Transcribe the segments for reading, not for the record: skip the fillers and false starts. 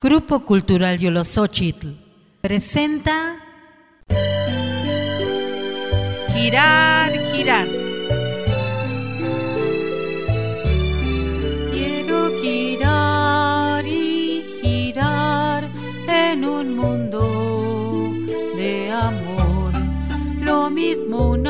Grupo Cultural Yoloxochitl presenta Girar, girar. Quiero girar y girar en un mundo de amor, lo mismo un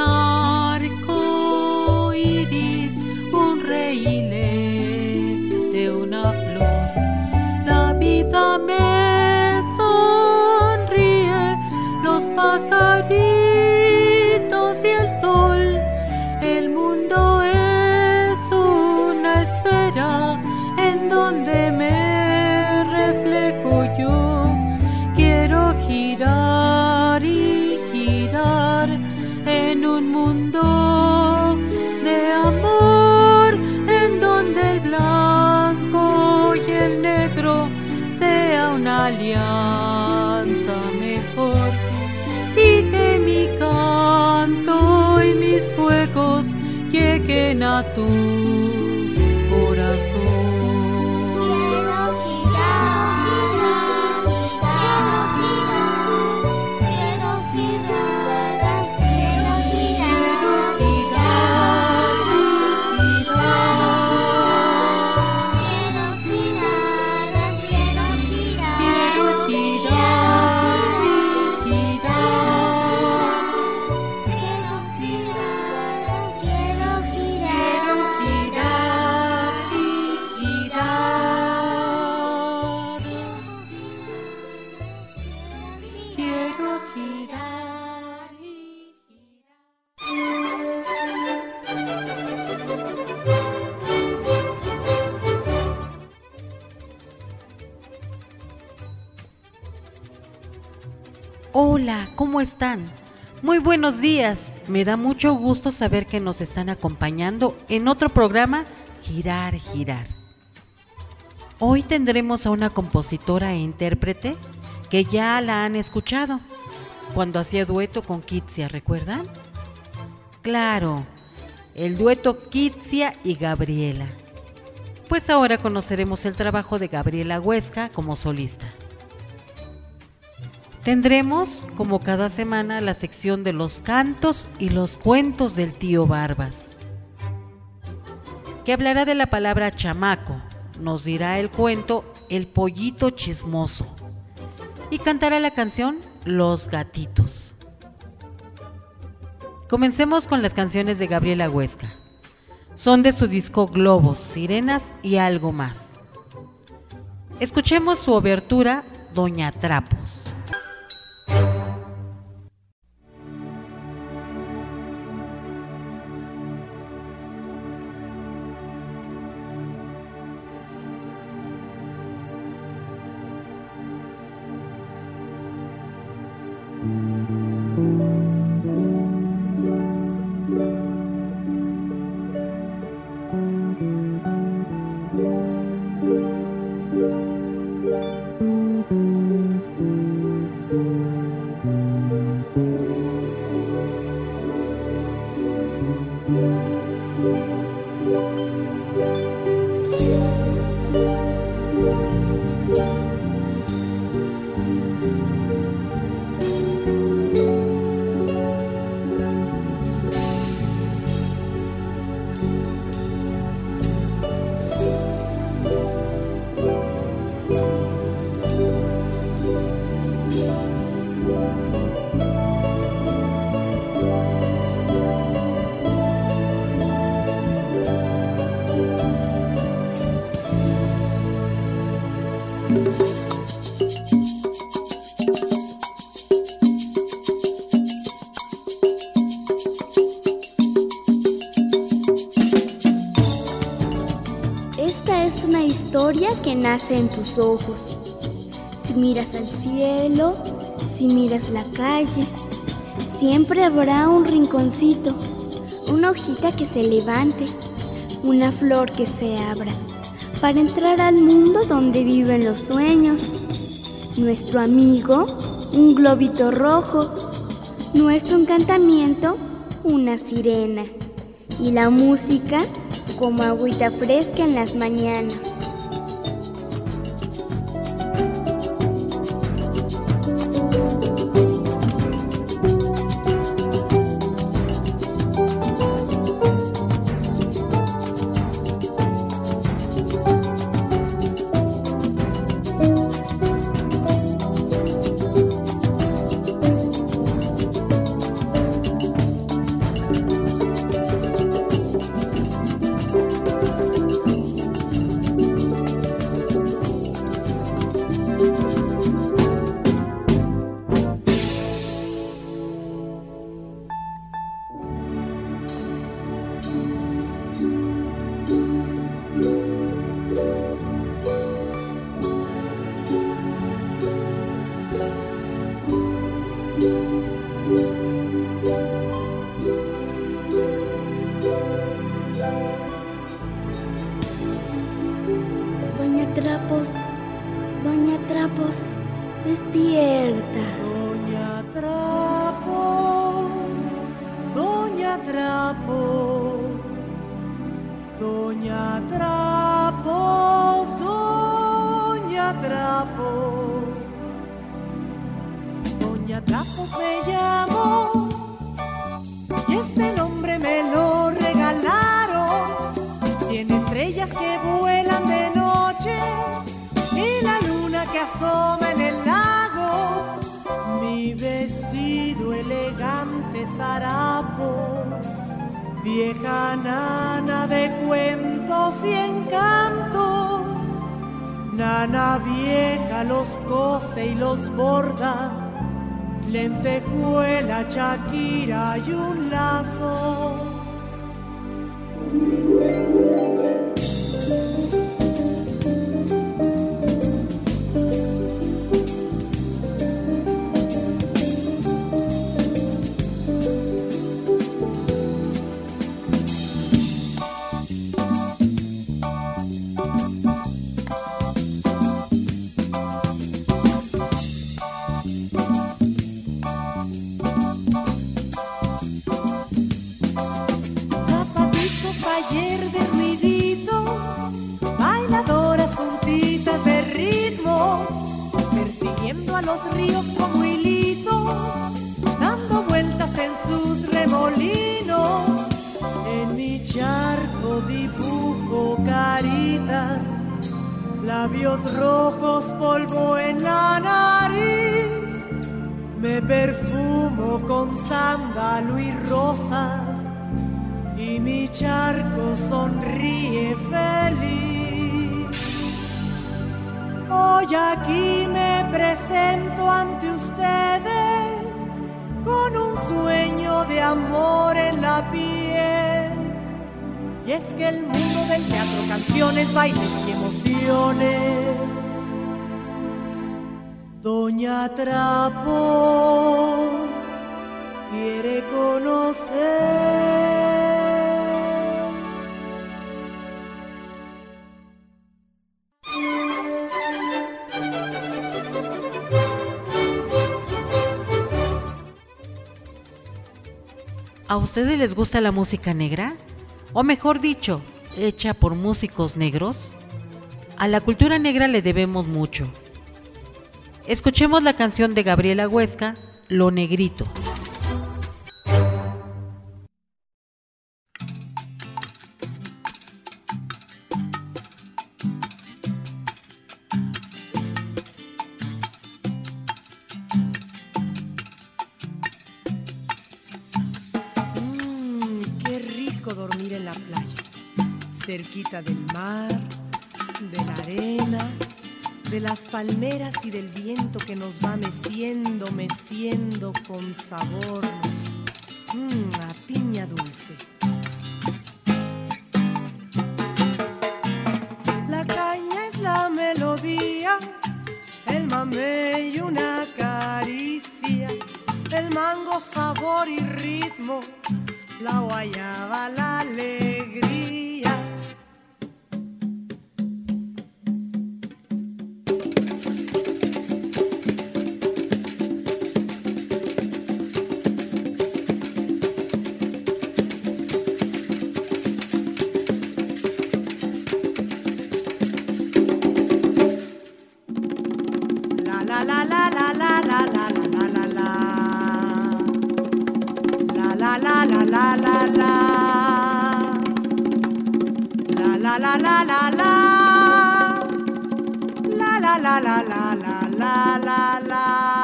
arco iris, un reíle de una flor. La vida me sonríe, los pajaritos y el sol. El mundo es una esfera en donde me reflejo yo. Quiero girar y girar en un mundo de amor, en donde el blanco y el negro sea una alianza mejor, y que mi canto y mis juegos lleguen a tu corazón. Hola, ¿cómo están? Muy buenos días. Me da mucho gusto saber que nos están acompañando en otro programa, Girar, Girar. Hoy tendremos a una compositora e intérprete que ya la han escuchado cuando hacía dueto con Kitsia, ¿recuerdan? Claro, el dueto Kitsia y Gabriela. Pues ahora conoceremos el trabajo de Gabriela Huesca como solista. Tendremos, como cada semana, la sección de los cantos y los cuentos del tío Barbas, que hablará de la palabra chamaco, nos dirá el cuento El pollito chismoso y cantará la canción Los gatitos. Comencemos con las canciones de Gabriela Huesca. Son de su disco Globos, Sirenas y algo más. Escuchemos su obertura Doña Trapos. Esta es una historia que nace en tus ojos. Si miras al cielo, si miras la calle, siempre habrá un rinconcito, una hojita que se levante, una flor que se abra, para entrar al mundo donde viven los sueños. Nuestro amigo, un globito rojo, nuestro encantamiento, una sirena, y la música, como agüita fresca en las mañanas. despierta. Doña Trapos, Doña Trapos, Doña Trapos, Doña Trapos. Doña Trapos me llamo y este nombre me lo regalaron. Tiene estrellas que vuelan de noche y la luna que asoma en el lago. Mi vestido elegante zarapo, vieja nana de cuentos y encantos. Nana vieja los cose y los borda, lentejuela, Shakira y un lazo. Los ríos como hilitos, dando vueltas en sus remolinos. En mi charco dibujo caritas, labios rojos, polvo en la nariz. Me perfumo con sándalo y rosas y mi charco sonríe feliz. Hoy aquí me presento ante ustedes con un sueño de amor en la piel. Y es que el mundo del teatro, canciones, bailes y emociones, Doña Trapos quiere conocer. ¿A ustedes les gusta la música negra? O mejor dicho, hecha por músicos negros. A la cultura negra le debemos mucho. Escuchemos la canción de Gabriela Huesca, Lo Negrito. Dormir en la playa, cerquita del mar, de la arena, de las palmeras y del viento que nos va meciendo con sabor a piña dulce. La caña es la melodía, el mamey una caricia, el mango sabor y ritmo, la guayaba, la alegría. La la la la la la la la la la la. La la la la la la. La la la la la. La la la la la la la la la.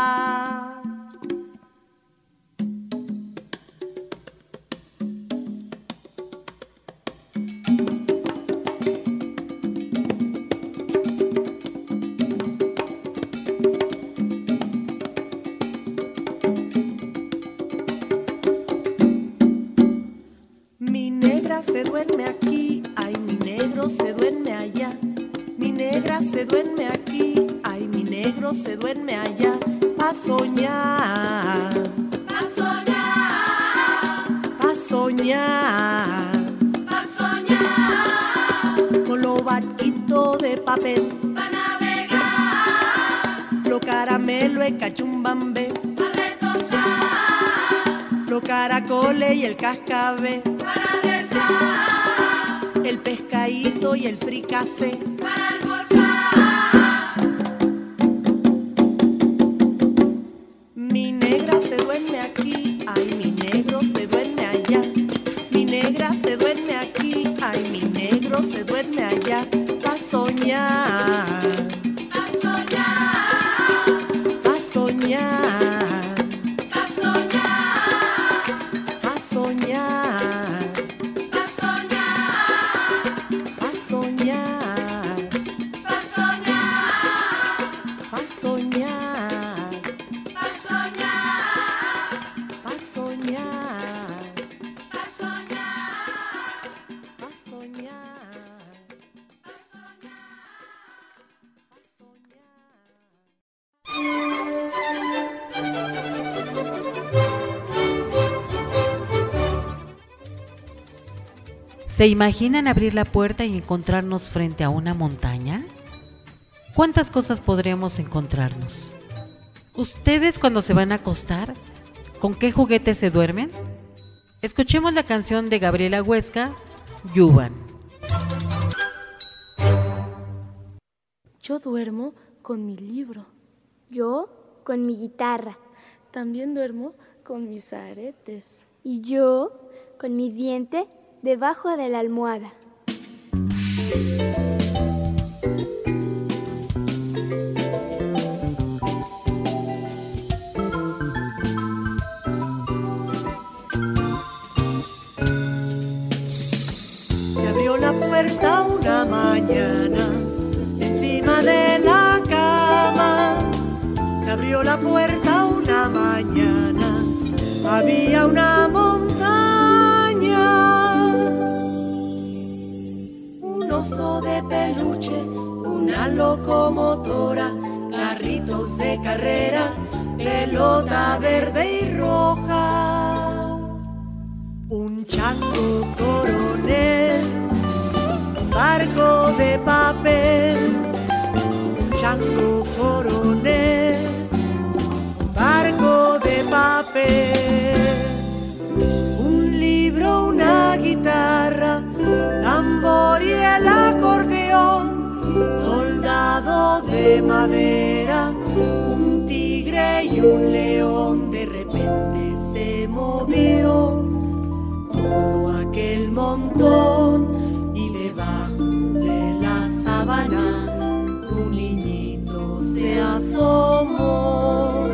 Se duerme aquí, ay mi negro se duerme allá. Mi negra se duerme aquí, ay mi negro se duerme allá. Pa' soñar, pa' soñar, pa' soñar, pa' soñar, con los barquitos de papel, pa' navegar, los caramelo y cachumbambe, a retozar, los caracoles y el cascabé, para besar, el pescadito y el fricasé. para almorzar. Mi negra se duerme aquí, ay, mi negro se duerme allá. Mi negra se duerme aquí, ay, mi negro se duerme allá. Pa' soñar, A soñar, pa' soñar, a soñar, pa' soñar, a soñar, pa' soñar, a soñar, pa' soñar, a soñar, pa' soñar, a soñar. pa' soñar. ¿Se imaginan abrir la puerta y encontrarnos frente a una montaña? ¿Cuántas cosas podremos encontrarnos? ¿Ustedes cuando se van a acostar, con qué juguetes se duermen? Escuchemos la canción de Gabriela Huesca, Yuban. Yo duermo con mi libro. Yo con mi guitarra. También duermo con mis aretes. Y yo con mi diente debajo de la almohada. Se abrió la puerta una mañana, encima de la cama. Se abrió la puerta una mañana, había una montaña. Un oso de peluche, una locomotora, carritos de carreras, pelota verde y roja. Un chango coronel, un barco de papel. Un chango coronel, un barco de papel. Un libro, una guitarra, tambor y el acordeón. Soldado de madera, un tigre y un león. De repente se movió todo aquel montón y debajo de la sábana un niñito se asomó.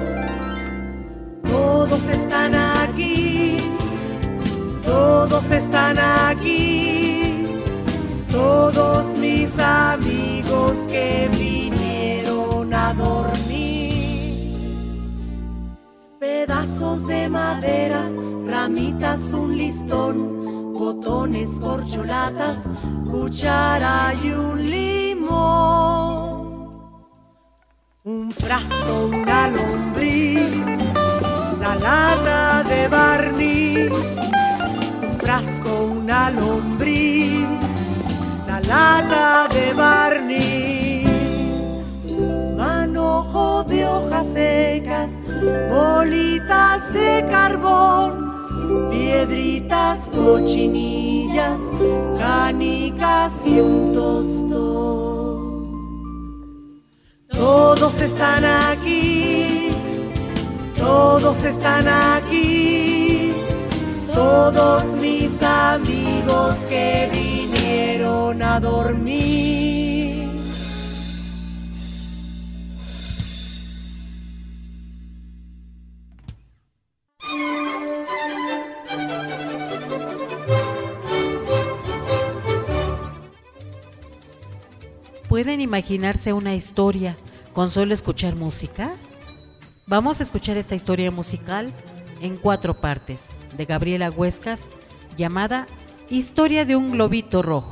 Todos están aquí, todos están aquí, todos mis amigos que vinieron a dormir. Pedazos de madera, ramitas, un listón, botones, corcholatas, cuchara y un limón. Un frasco, una lombriz, la lata de barniz. Un frasco, una lombriz, la lata de barniz. Manojo de hojas secas, bolitas de carbón, piedritas, cochinillas, canicas y un tostón. Todos están aquí, todos están aquí, todos mis amigos que vinieron a dormir. ¿Pueden imaginarse una historia con solo escuchar música? Vamos a escuchar esta historia musical en 4 partes de Gabriela Huescas llamada Historia de un globito rojo.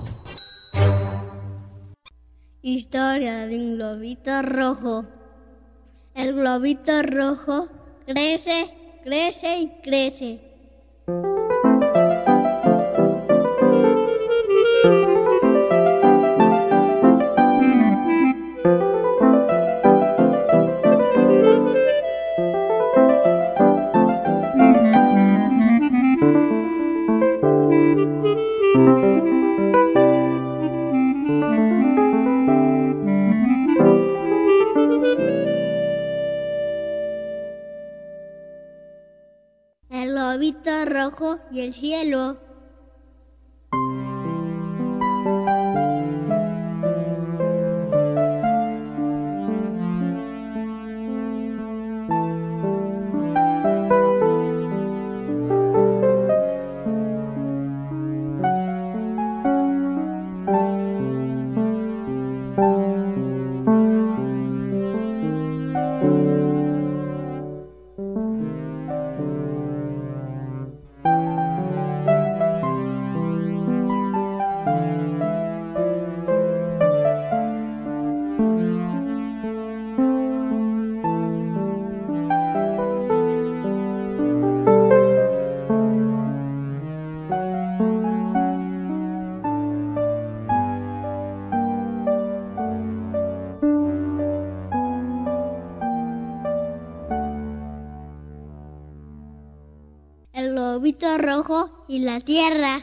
Historia de un globito rojo. El globito rojo crece, crece y crece. globito rojo y el cielo. El globito rojo y la tierra.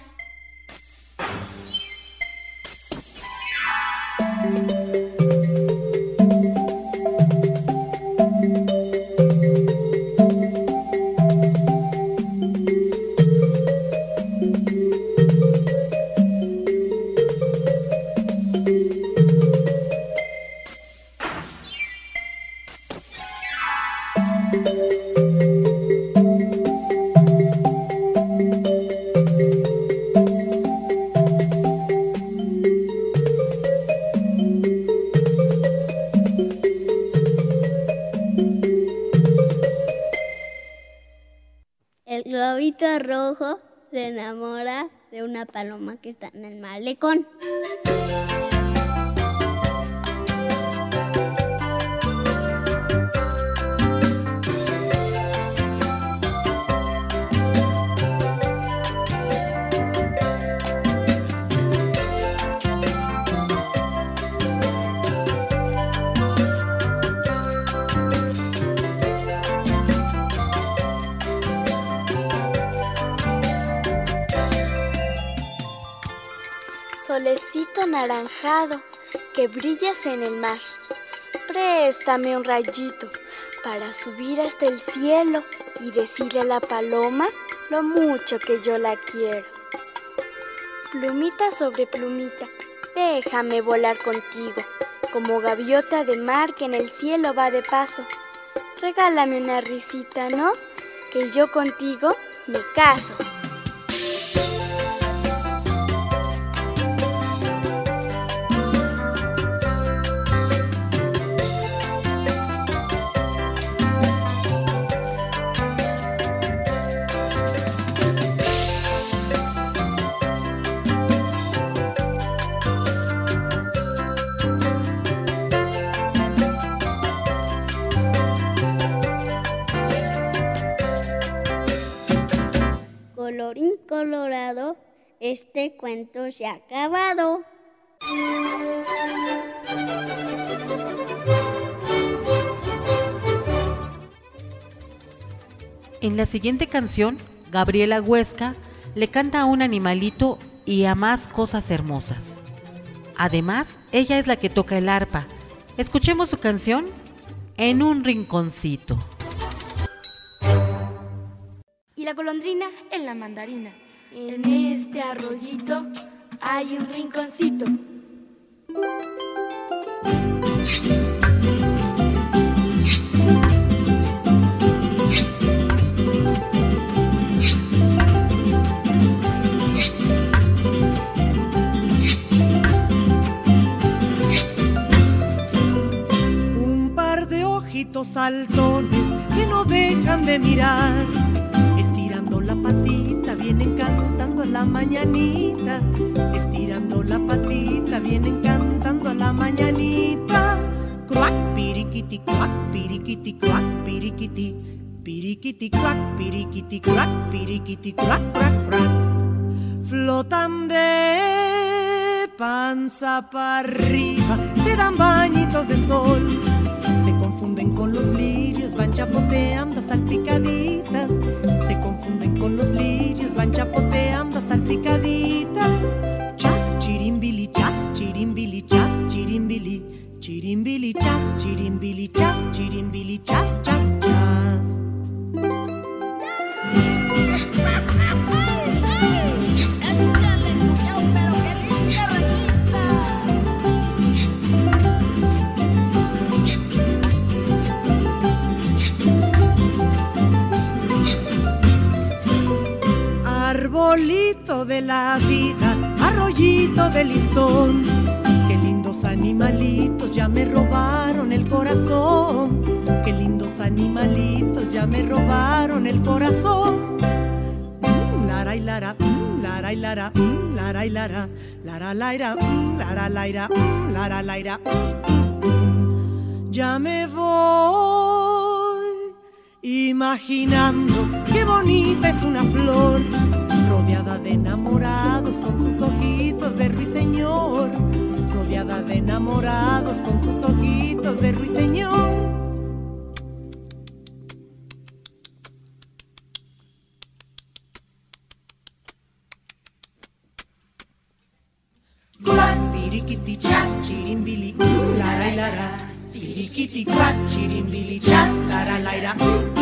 El globito rojo se enamora de una paloma que está en el malecón. Solecito anaranjado que brillas en el mar, préstame un rayito para subir hasta el cielo y decirle a la paloma lo mucho que yo la quiero. Plumita sobre plumita, déjame volar contigo, como gaviota de mar que en el cielo va de paso. Regálame una risita, ¿no? Que yo contigo me caso. Colorín colorado, este cuento se ha acabado. En la siguiente canción, Gabriela Huesca le canta a un animalito y a más cosas hermosas. Además, ella es la que toca el arpa. Escuchemos su canción, En un rinconcito. Y la golondrina en la mandarina. En este arroyito hay un rinconcito. Un par de ojitos saltones que no dejan de mirar, estirando la patita vienen cantando a la mañanita, estirando la patita vienen cantando a la mañanita. Cruac, piriquiti, cruac, piriquiti, cruac, piriquiti, piriquiti, cruac, piriquiti, cruac, piriquiti, cruac, cruac, cruac. Flotan de panza para arriba, se dan bañitos de sol, se confunden con los lirios, van chapoteando salpicaditas, se confunden con los lirios, van chapoteando salpicaditas. Chas, chirimbili, chas, chirimbili, chas, chirimbili, chirimbili, chas, chirimbili, chas, chirimbili, chas, chas, chas. arbolito de la vida, arroyito de listón. Qué lindos animalitos ya me robaron el corazón. Qué lindos animalitos ya me robaron el corazón. Lara y lara, lara y lara, lara y lara, lara laira, lara laira, lara laira. Ya me voy imaginando qué bonita es una flor, rodeada de enamorados con sus ojitos de ruiseñor, rodeada de enamorados con sus ojitos de ruiseñor. Piriquiti chas, chirimbili, lara y lara. Piriquiti cuac, chirimbili chas, lara laira.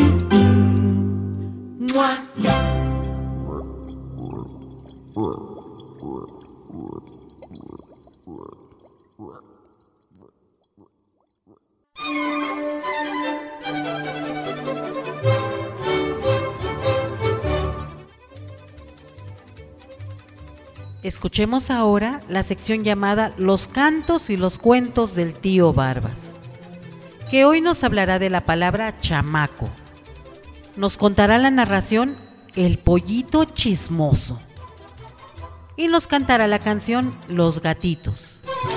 Mua. Escuchemos ahora la sección llamada Los cantos y los cuentos del tío Barbas, que hoy nos hablará de la palabra chamaco. Nos contará la narración El pollito chismoso y nos cantará la canción Los gatitos.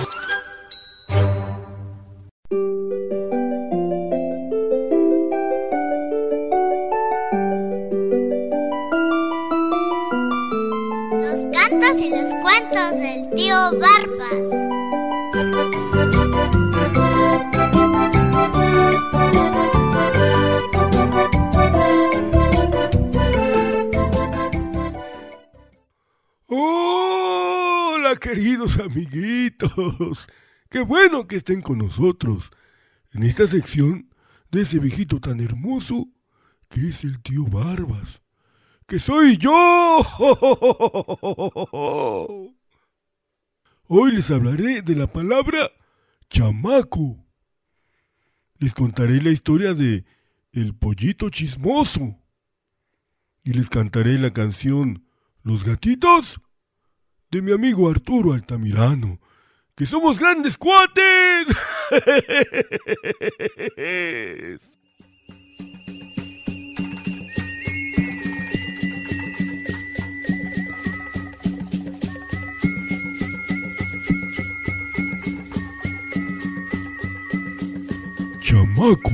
Los cantos y los cuentos del tío Barbas. Hola, queridos amiguitos. Qué bueno que estén con nosotros en esta sección de ese viejito tan hermoso que es el tío Barbas, que soy yo. Hoy les hablaré de la palabra chamaco. Les contaré la historia de El pollito chismoso y les cantaré la canción Los gatitos de mi amigo Arturo Altamirano, que somos grandes cuates. Chamaco.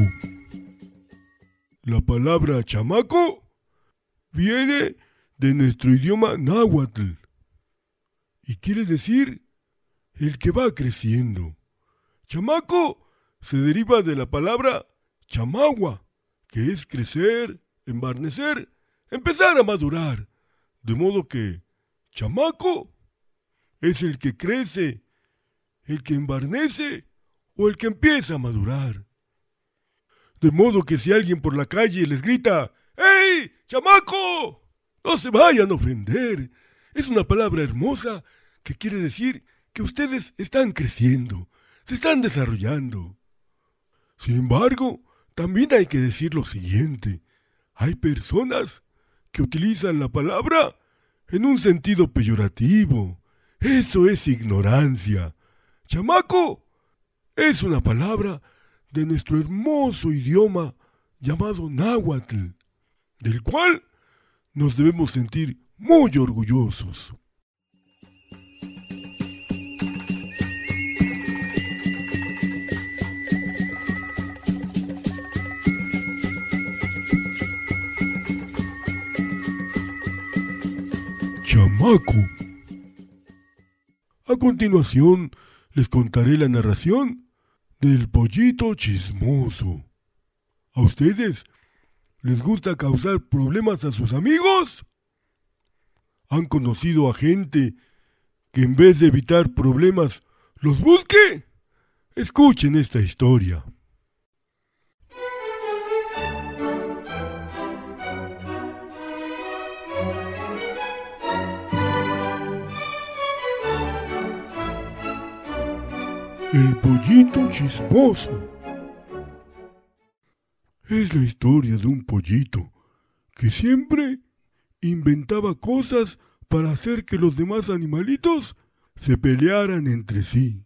La palabra chamaco viene de nuestro idioma náhuatl y quiere decir el que va creciendo. Chamaco se deriva de la palabra chamagua, que es crecer, embarnecer, empezar a madurar. De modo que chamaco es el que crece, el que embarnece o el que empieza a madurar. De modo que si alguien por la calle les grita ¡Ey, chamaco!, no se vayan a ofender. Es una palabra hermosa que quiere decir que ustedes están creciendo, se están desarrollando. Sin embargo, también hay que decir lo siguiente. Hay personas que utilizan la palabra en un sentido peyorativo. Eso es ignorancia. Chamaco es una palabra de nuestro hermoso idioma llamado náhuatl, del cual nos debemos sentir muy orgullosos. Chamaco. A continuación, les contaré la narración del pollito chismoso. ¿A ustedes les gusta causar problemas a sus amigos? ¿Han conocido a gente que en vez de evitar problemas los busque? Escuchen esta historia. El pollito chismoso. Es la historia de un pollito que siempre inventaba cosas para hacer que los demás animalitos se pelearan entre sí.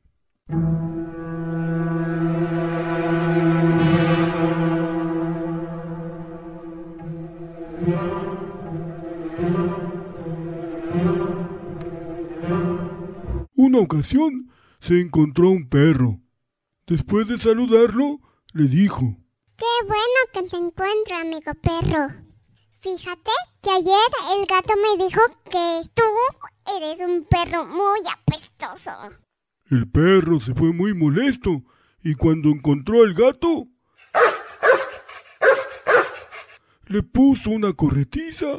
Una ocasión se encontró un perro. Después de saludarlo, le dijo: ¡Qué bueno que te encuentro, amigo perro! Fíjate que ayer el gato me dijo que tú eres un perro muy apestoso. El perro se fue muy molesto y cuando encontró al gato, le puso una corretiza.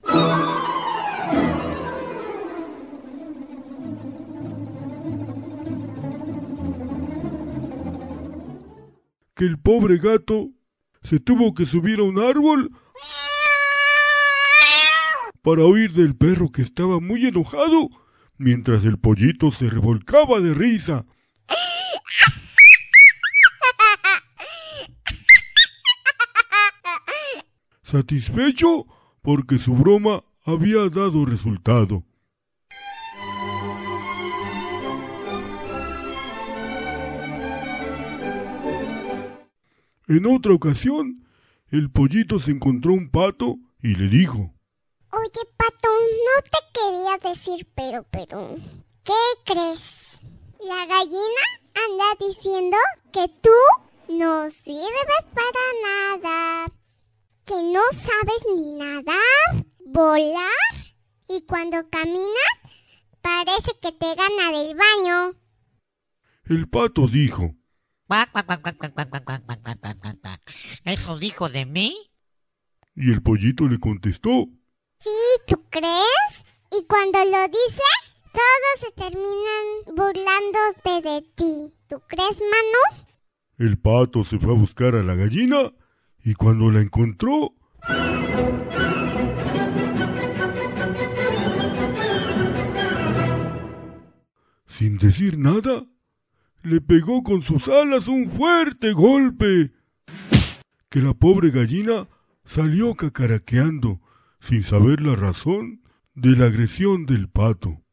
Que el pobre gato se tuvo que subir a un árbol para huir del perro que estaba muy enojado, mientras el pollito se revolcaba de risa. Satisfecho porque su broma había dado resultado. En otra ocasión, el pollito se encontró un pato y le dijo: Oye, pato, no te quería decir, pero, ¿qué crees? La gallina anda diciendo que tú no sirves para nada, que no sabes ni nadar, volar, y cuando caminas parece que te gana del baño. El pato dijo: ¿Eso dijo de mí? Y el pollito le contestó: Sí, ¿tú crees? Y cuando lo dice, todos se terminan burlándose de ti. ¿Tú crees, mano? El pato se fue a buscar a la gallina y cuando la encontró, sin decir nada, le pegó con sus alas un fuerte golpe, que la pobre gallina salió cacaraqueando, sin saber la razón de la agresión del pato.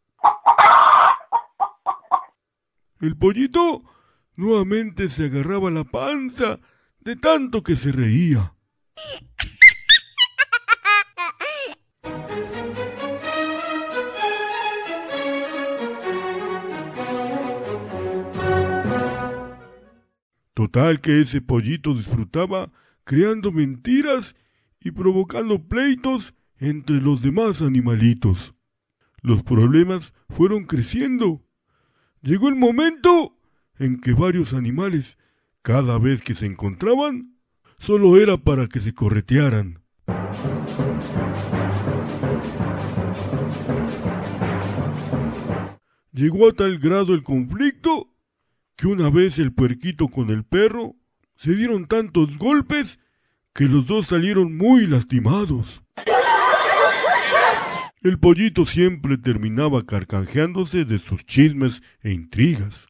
El pollito nuevamente se agarraba la panza de tanto que se reía. Total que ese pollito disfrutaba creando mentiras y provocando pleitos entre los demás animalitos. Los problemas fueron creciendo. Llegó el momento en que varios animales, cada vez que se encontraban, solo era para que se corretearan. Llegó a tal grado el conflicto que una vez el puerquito con el perro se dieron tantos golpes que los dos salieron muy lastimados. El pollito siempre terminaba carcajeándose de sus chismes e intrigas.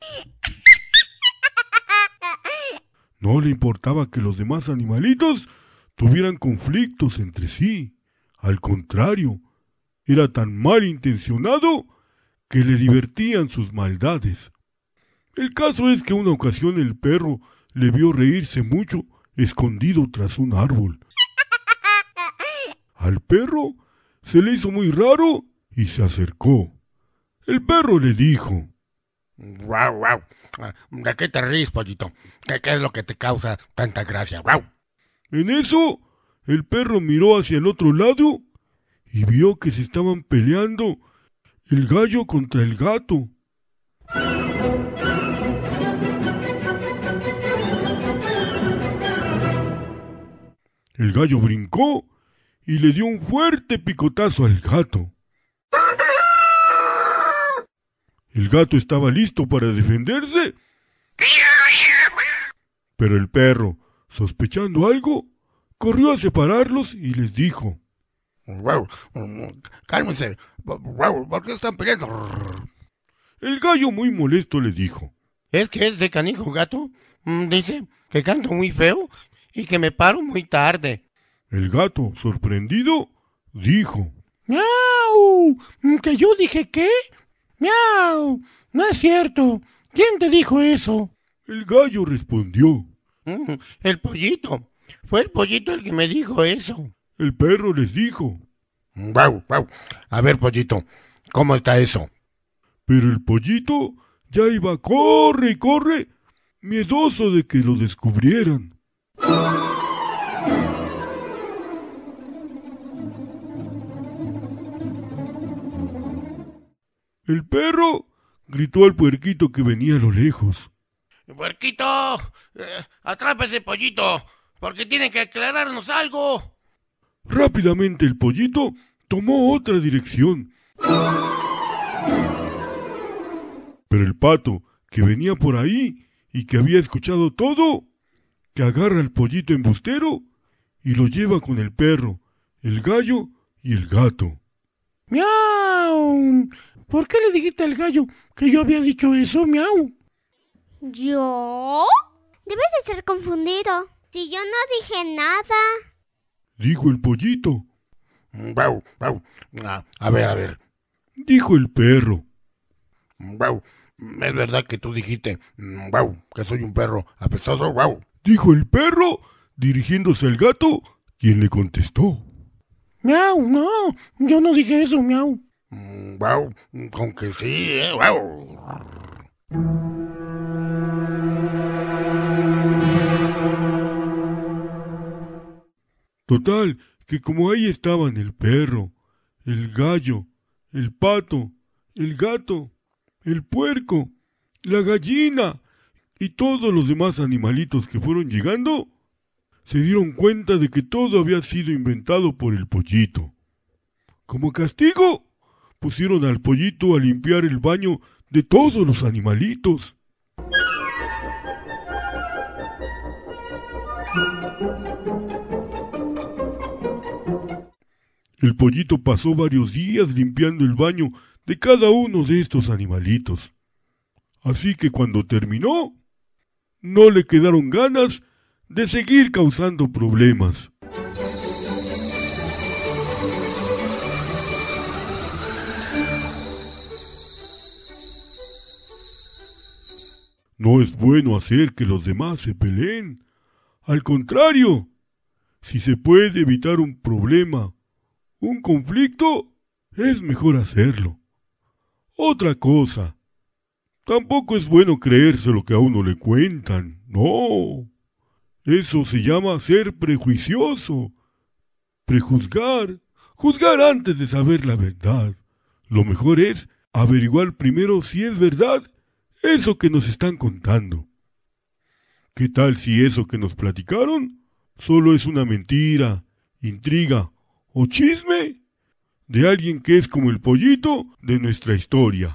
No le importaba que los demás animalitos tuvieran conflictos entre sí. Al contrario, era tan malintencionado que le divertían sus maldades. El caso es que una ocasión el perro le vio reírse mucho escondido tras un árbol. Al perro se le hizo muy raro y se acercó. El perro le dijo: ¡Guau, guau! ¿De qué te ríes, pollito? ¿Qué es lo que te causa tanta gracia? ¡Guau! En eso, el perro miró hacia el otro lado y vio que se estaban peleando el gallo contra el gato. El gallo brincó y le dio un fuerte picotazo al gato. El gato estaba listo para defenderse, pero el perro, sospechando algo, corrió a separarlos y les dijo: ¡Guau! ¡Cálmense! ¡Guau! ¿Por qué están peleando? El gallo, muy molesto, les dijo: ¿Es que ese canijo gato dice que canto muy feo y que me paro muy tarde? El gato, sorprendido, dijo: ¡Miau! ¡Miau! ¿Que yo dije qué? ¡Miau! No es cierto. ¿Quién te dijo eso? El gallo respondió. El pollito. Fue el pollito el que me dijo eso. El perro les dijo. ¡Guau, guau! A ver, pollito, ¿cómo está eso? Pero el pollito ya iba corre y corre, miedoso de que lo descubrieran. El perro gritó al puerquito que venía a lo lejos. ¡Puerquito! ¡Atrapa ese pollito! Porque tiene que aclararnos algo. Rápidamente el pollito tomó otra dirección. Pero el pato, que venía por ahí y que había escuchado todo, que agarra al pollito embustero y lo lleva con el perro, el gallo y el gato. ¡Miau! ¿Por qué le dijiste al gallo que yo había dicho eso, miau? ¿Yo? Debes de ser confundido. Si yo no dije nada. Dijo el pollito. ¡Guau, guau! A ver. Dijo el perro. ¡Guau! Es verdad que tú dijiste, ¡guau!, que soy un perro apestoso, ¡guau! Dijo el perro, dirigiéndose al gato, quien le contestó. ¡Miau! No, yo no dije eso, miau. ¡Guau! Con que sí, ¡guau! Total, que como ahí estaban el perro, el gallo, el pato, el gato, el puerco, la gallina y todos los demás animalitos que fueron llegando, se dieron cuenta de que todo había sido inventado por el pollito. Como castigo, pusieron al pollito a limpiar el baño de todos los animalitos. El pollito pasó varios días limpiando el baño de cada uno de estos animalitos. Así que cuando terminó, no le quedaron ganas de seguir causando problemas. No es bueno hacer que los demás se peleen. Al contrario, si se puede evitar un problema, un conflicto, es mejor hacerlo. Otra cosa, tampoco es bueno creerse lo que a uno le cuentan, no. Eso se llama ser prejuicioso, prejuzgar, juzgar antes de saber la verdad. Lo mejor es averiguar primero si es verdad eso que nos están contando. ¿Qué tal si eso que nos platicaron solo es una mentira, intriga o chisme de alguien que es como el pollito de nuestra historia?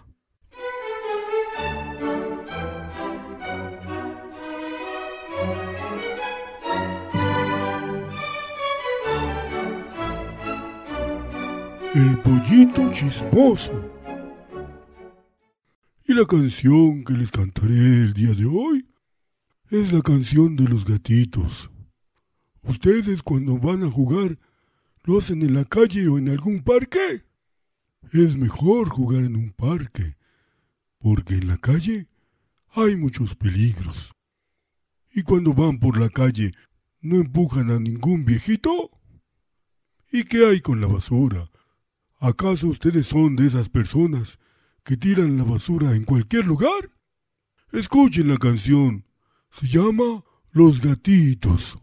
El pollito chismoso. Y la canción que les cantaré el día de hoy es la canción de los gatitos. Ustedes cuando van a jugar, ¿lo hacen en la calle o en algún parque? Es mejor jugar en un parque, porque en la calle hay muchos peligros. Y cuando van por la calle, ¿no empujan a ningún viejito? ¿Y qué hay con la basura? ¿Acaso ustedes son de esas personas que tiran la basura en cualquier lugar? Escuchen la canción. Se llama Los Gatitos.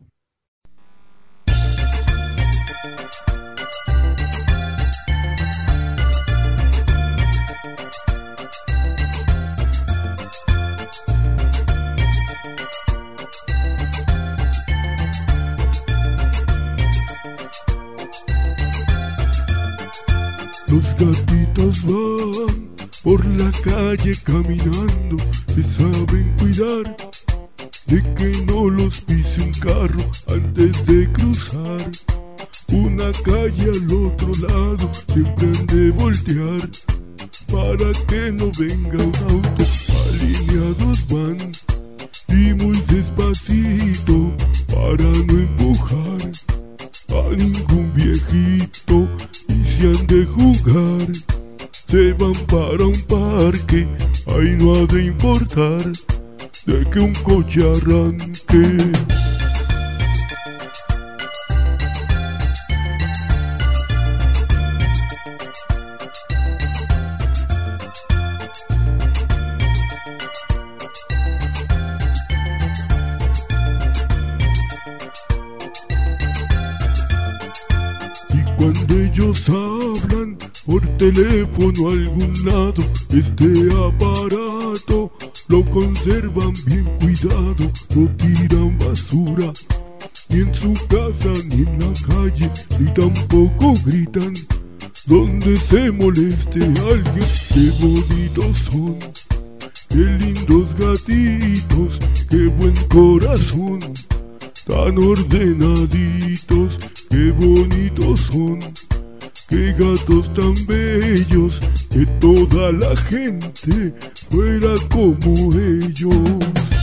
Los gatitos van por la calle caminando, se saben cuidar de que no los pise un carro antes de cruzar una calle al otro lado. Siempre han de voltear para que no venga un auto. Alineados van y muy despacito para no empujar a ningún viejito. Y si han de jugar, pasar de que un coche arranque. Cuando ellos hablan por teléfono a algún lado, este aparato lo conservan bien cuidado, no tiran basura, ni en su casa ni en la calle, ni tampoco gritan donde se moleste alguien. Qué bonitos son, qué lindos gatitos, qué buen corazón, tan ordenaditos. Qué bonitos son, qué gatos tan bellos, que toda la gente fuera como ellos.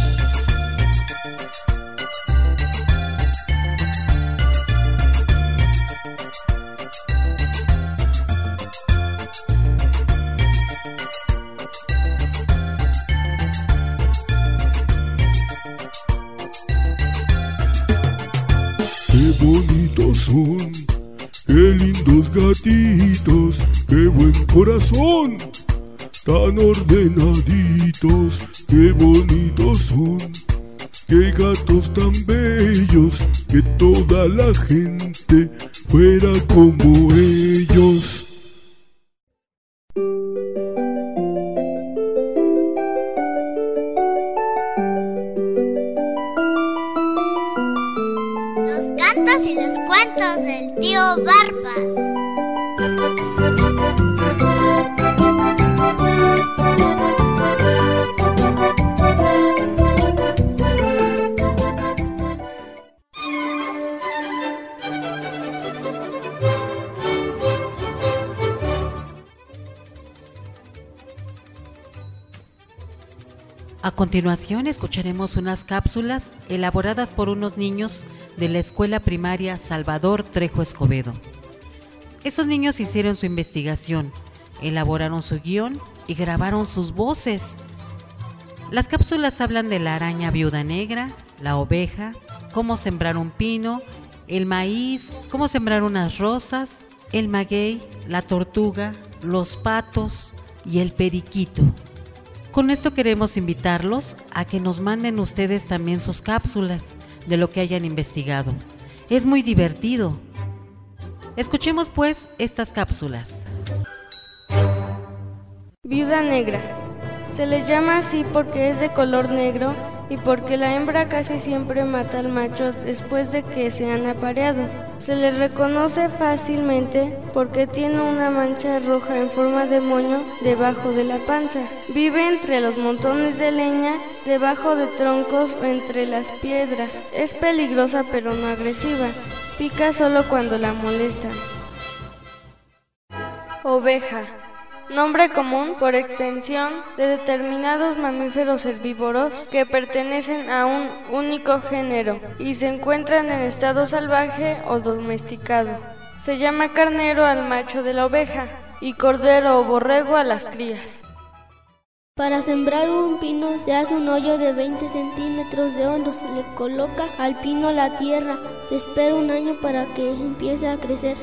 Qué bonitos son, qué lindos gatitos, qué buen corazón, tan ordenaditos. Qué bonitos son, qué gatos tan bellos, que toda la gente fuera como ellos. Y los cuentos del tío Barbas. A continuación escucharemos unas cápsulas elaboradas por unos niños de la escuela primaria Salvador Trejo Escobedo. Estos niños hicieron su investigación, elaboraron su guión y grabaron sus voces. Las cápsulas hablan de la araña viuda negra, la oveja, cómo sembrar un pino, el maíz, cómo sembrar unas rosas, el maguey, la tortuga, los patos y el periquito. Con esto queremos invitarlos a que nos manden ustedes también sus cápsulas de lo que hayan investigado. Es muy divertido. Escuchemos pues estas cápsulas. Viuda negra. Se le llama así porque es de color negro y porque la hembra casi siempre mata al macho después de que se han apareado. Se le reconoce fácilmente porque tiene una mancha roja en forma de moño debajo de la panza. Vive entre los montones de leña, debajo de troncos o entre las piedras. Es peligrosa pero no agresiva. Pica solo cuando la molestan. Oveja. Nombre común por extensión de determinados mamíferos herbívoros que pertenecen a un único género y se encuentran en estado salvaje o domesticado. Se llama carnero al macho de la oveja y cordero o borrego a las crías. Para sembrar un pino se hace un hoyo de 20 centímetros de hondo, se le coloca al pino la tierra, se espera un año para que empiece a crecer.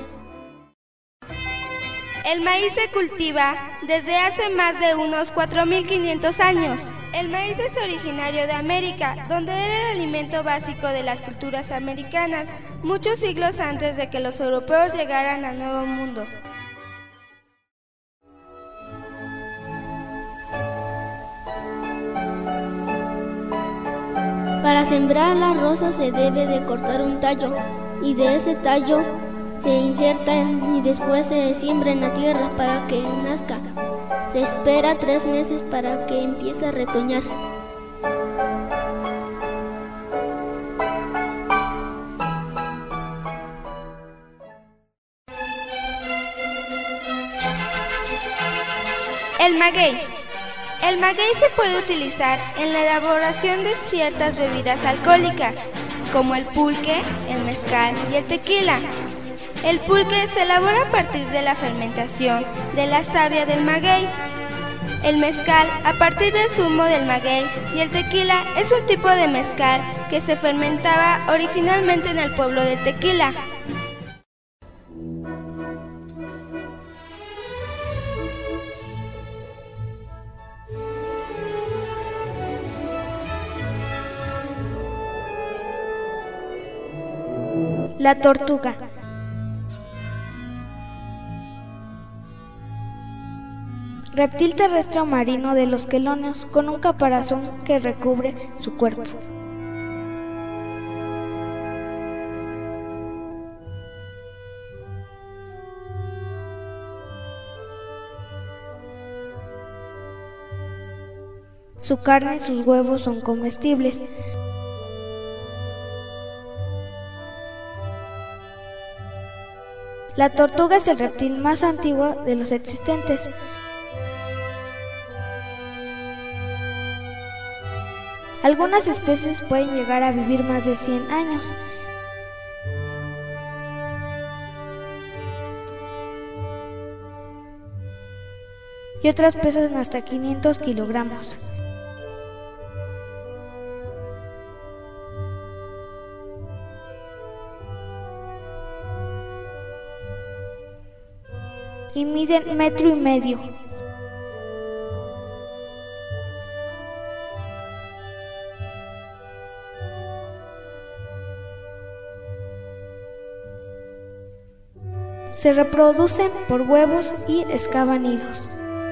El maíz se cultiva desde hace más de unos 4.500 años. El maíz es originario de América, donde era el alimento básico de las culturas americanas, muchos siglos antes de que los europeos llegaran al Nuevo Mundo. Para sembrar las rosas se debe de cortar un tallo y de ese tallo se injerta y después se siembra en la tierra para que nazca. Se espera 3 meses para que empiece a retoñar. El maguey. El maguey se puede utilizar en la elaboración de ciertas bebidas alcohólicas, como el pulque, el mezcal y el tequila. El pulque se elabora a partir de la fermentación de la savia del maguey. El mezcal, a partir del zumo del maguey, y el tequila es un tipo de mezcal que se fermentaba originalmente en el pueblo de Tequila. La tortuga. Reptil terrestre o marino de los quelonios con un caparazón que recubre su cuerpo. Su carne y sus huevos son comestibles. La tortuga es el reptil más antiguo de los existentes. Algunas especies pueden llegar a vivir más de 100 años. Y otras pesan hasta 500 kilogramos. Y miden 1,5 metros. Se reproducen por huevos y excavan nidos.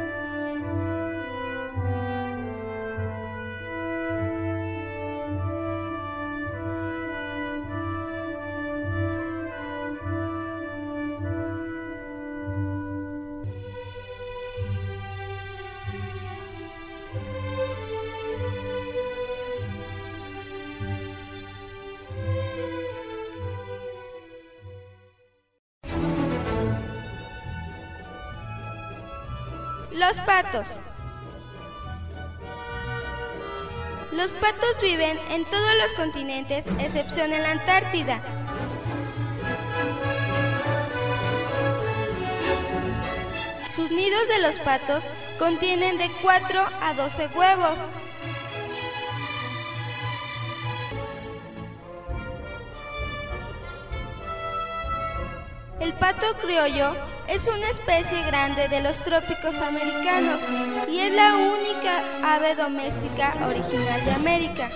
Los patos. Los patos viven en todos los continentes, excepción en la Antártida. Sus nidos de los patos contienen de 4 a 12 huevos. El pato criollo es una especie grande de los trópicos americanos y es la única ave doméstica original de América.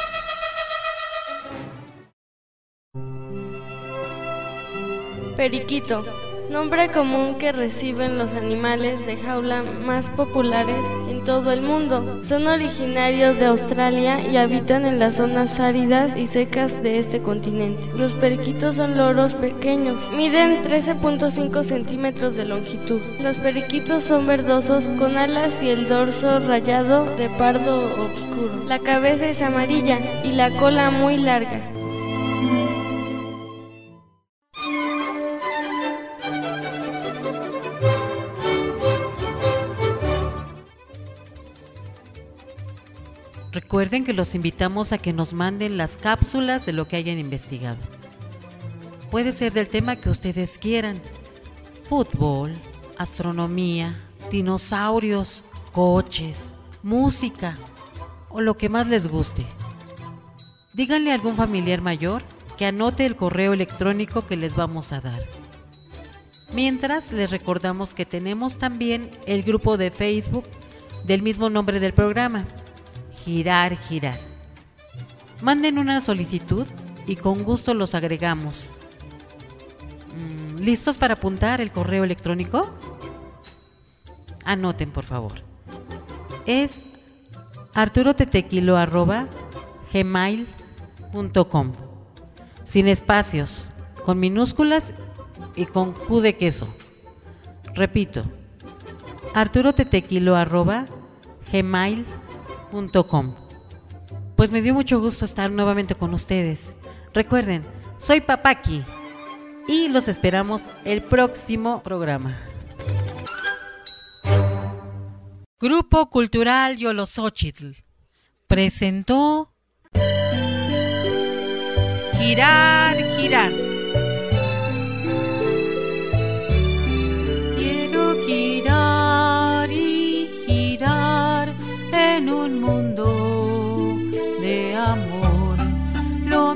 Periquito, nombre común que reciben los animales de jaula más populares en todo el mundo. Son originarios de Australia y habitan en las zonas áridas y secas de este continente. Los periquitos son loros pequeños, miden 13.5 centímetros de longitud. Los periquitos son verdosos con alas y el dorso rayado de pardo oscuro. La cabeza es amarilla y la cola muy larga. Recuerden que los invitamos a que nos manden las cápsulas de lo que hayan investigado. Puede ser del tema que ustedes quieran: fútbol, astronomía, dinosaurios, coches, música o lo que más les guste. Díganle a algún familiar mayor que anote el correo electrónico que les vamos a dar. Mientras, les recordamos que tenemos también el grupo de Facebook del mismo nombre del programa, Girar, Girar. Manden una solicitud y con gusto los agregamos. ¿Listos para apuntar el correo electrónico? Anoten, por favor. Es arturotetequilo@gmail.com, sin espacios, con minúsculas y con Q de queso. Repito, arturotetequilo@gmail.com. Pues me dio mucho gusto estar nuevamente con ustedes. Recuerden, soy Papaki y los esperamos el próximo programa. Grupo Cultural Yoloxochitl presentó Girar, Girar. Quiero girar y girar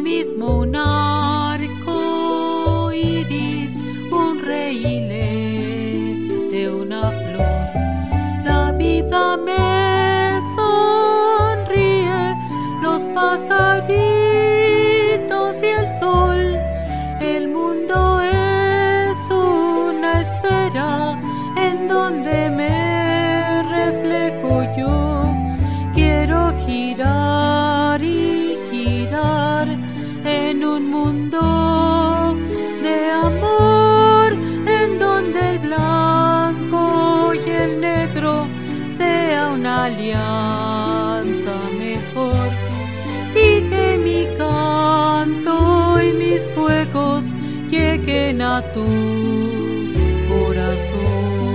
mismo un arco iris, un reilé de una flor. La vida me sonríe, los pajaritos y el sol. El mundo es una esfera en donde me reflejo yo. Quiero girar y girar en un mundo de amor, en donde el blanco y el negro sea una alianza mejor, y que mi canto y mis juegos lleguen a tu corazón.